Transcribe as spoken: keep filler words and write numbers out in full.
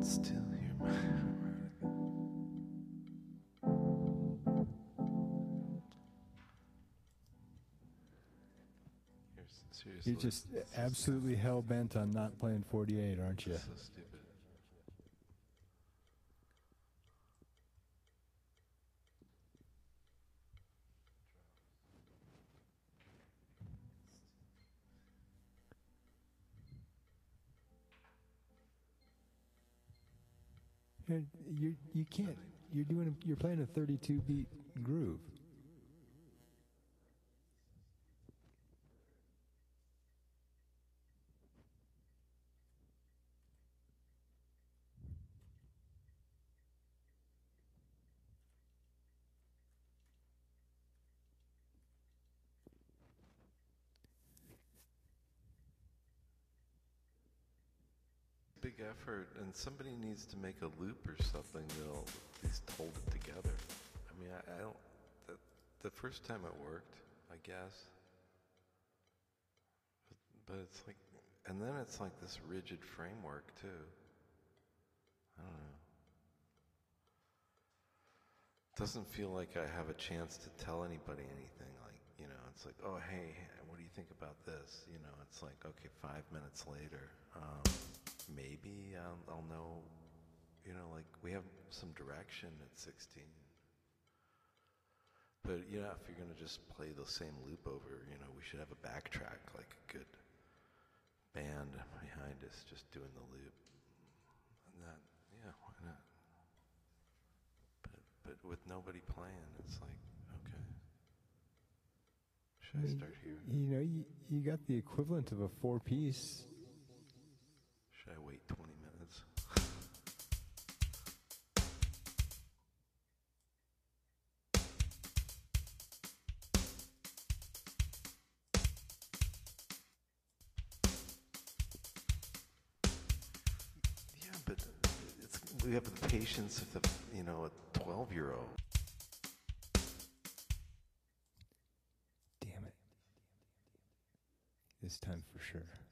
Still hear my You're s- seriously. You're just this is- absolutely hell bent on not playing forty-eight, aren't you? this is so stupid. You're, you you can't. You're doing. You're playing a thirty-two beat groove. Big effort, and somebody needs to make a loop or something that'll at least hold it together. I mean, I, I don't. The, the first time it worked, I guess. But, but it's like, and then it's like this rigid framework too. I don't know. Doesn't feel like I have a chance to tell anybody anything. Like, you know, it's like, oh, hey, what do you think about this? You know, it's like, okay, five minutes later, um, maybe I'll, I'll know, you know, like we have some direction at sixteen. But, you know, if you're going to just play the same loop over, you know, we should have a backtrack, like a good band behind us just doing the loop. And that, yeah, why not? But, but with nobody playing, it's like, okay. Should I start here? You know, you, you got the equivalent of a four-piece. Should I wait twenty minutes? Yeah, but it's, we have the patience of the, you know, a twelve-year-old. Damn it. This time for sure.